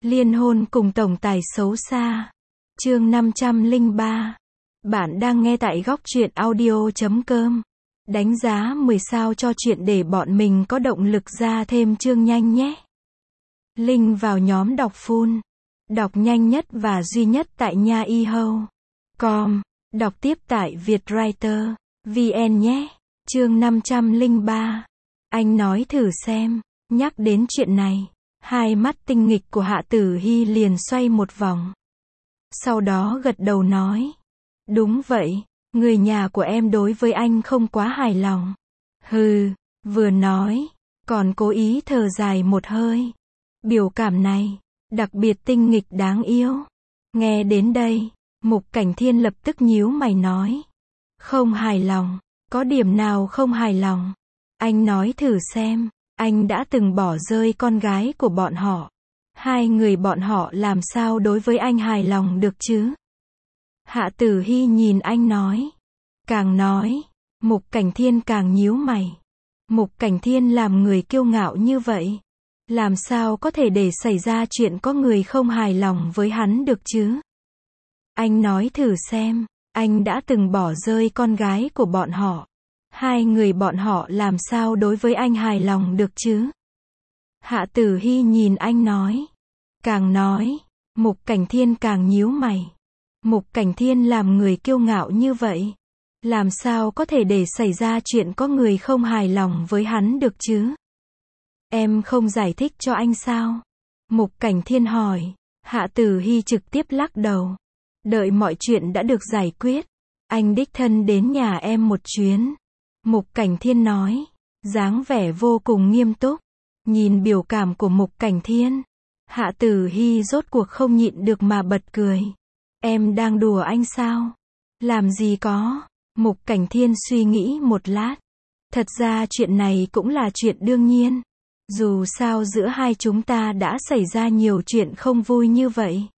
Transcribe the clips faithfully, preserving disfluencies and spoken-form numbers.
Liên hôn cùng tổng tài xấu xa. Chương năm trăm lẻ ba. Bạn đang nghe tại góc truyện audio chấm com. Đánh giá mười sao cho chuyện để bọn mình có động lực ra thêm chương nhanh nhé. Link vào nhóm đọc full. Đọc nhanh nhất và duy nhất tại nha i hâu chấm com. Đọc tiếp tại Vietwriter chấm vn nhé. Chương năm trăm lẻ ba. Anh nói thử xem. Nhắc đến chuyện này, hai mắt tinh nghịch của Hạ Tử Hy liền xoay một vòng. Sau đó gật đầu nói. Đúng vậy, người nhà của em đối với anh không quá hài lòng. Hừ, vừa nói, còn cố ý thở dài một hơi. Biểu cảm này, đặc biệt tinh nghịch đáng yêu. Nghe đến đây, Mục Cảnh Thiên lập tức nhíu mày nói. Không hài lòng, có điểm nào không hài lòng? Anh nói thử xem. Anh đã từng bỏ rơi con gái của bọn họ. Hai người bọn họ làm sao đối với anh hài lòng được chứ? Hạ Tử Hy nhìn anh nói. Càng nói, Mục Cảnh Thiên càng nhíu mày. Mục Cảnh Thiên làm người kiêu ngạo như vậy. Làm sao có thể để xảy ra chuyện có người không hài lòng với hắn được chứ? Anh nói thử xem, anh đã từng bỏ rơi con gái của bọn họ. Hai người bọn họ làm sao đối với anh hài lòng được chứ? Hạ Tử Hy nhìn anh nói. Càng nói, Mục Cảnh Thiên càng nhíu mày. Mục Cảnh Thiên làm người kiêu ngạo như vậy. Làm sao có thể để xảy ra chuyện có người không hài lòng với hắn được chứ? Em không giải thích cho anh sao? Mục Cảnh Thiên hỏi. Hạ Tử Hy trực tiếp lắc đầu. Đợi mọi chuyện đã được giải quyết, anh đích thân đến nhà em một chuyến. Mục Cảnh Thiên nói, dáng vẻ vô cùng nghiêm túc. Nhìn biểu cảm của Mục Cảnh Thiên, Hạ Tử Hy rốt cuộc không nhịn được mà bật cười. Em đang đùa anh sao? Làm gì có. Mục Cảnh Thiên suy nghĩ một lát. Thật ra chuyện này cũng là chuyện đương nhiên. Dù sao giữa hai chúng ta đã xảy ra nhiều chuyện không vui như vậy.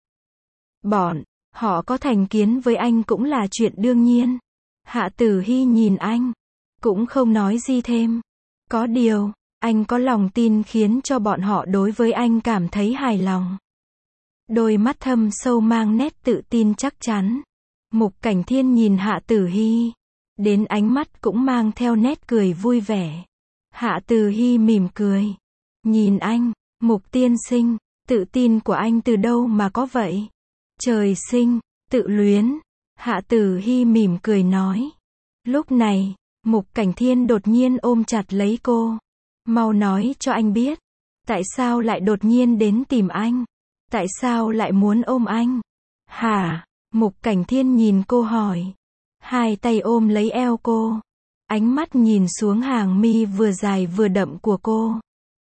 Bọn họ có thành kiến với anh cũng là chuyện đương nhiên. Hạ Tử Hy nhìn anh, cũng không nói gì thêm. Có điều, anh có lòng tin khiến cho bọn họ đối với anh cảm thấy hài lòng. Đôi mắt thâm sâu mang nét tự tin chắc chắn. Mục Cảnh Thiên nhìn Hạ Tử Hy, đến ánh mắt cũng mang theo nét cười vui vẻ. Hạ Tử Hy mỉm cười, nhìn anh. Mục tiên sinh, tự tin của anh từ đâu mà có vậy? Trời sinh, tự luyến. Hạ Tử Hy mỉm cười nói. Lúc này, Mục Cảnh Thiên đột nhiên ôm chặt lấy cô. Mau nói cho anh biết. Tại sao lại đột nhiên đến tìm anh? Tại sao lại muốn ôm anh? Hả? Mục Cảnh Thiên nhìn cô hỏi. Hai tay ôm lấy eo cô. Ánh mắt nhìn xuống hàng mi vừa dài vừa đậm của cô.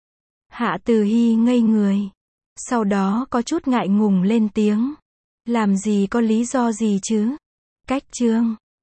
Hạ Tử Hy ngây người. Sau đó có chút ngại ngùng lên tiếng. Làm gì có lý do gì chứ? Cách chương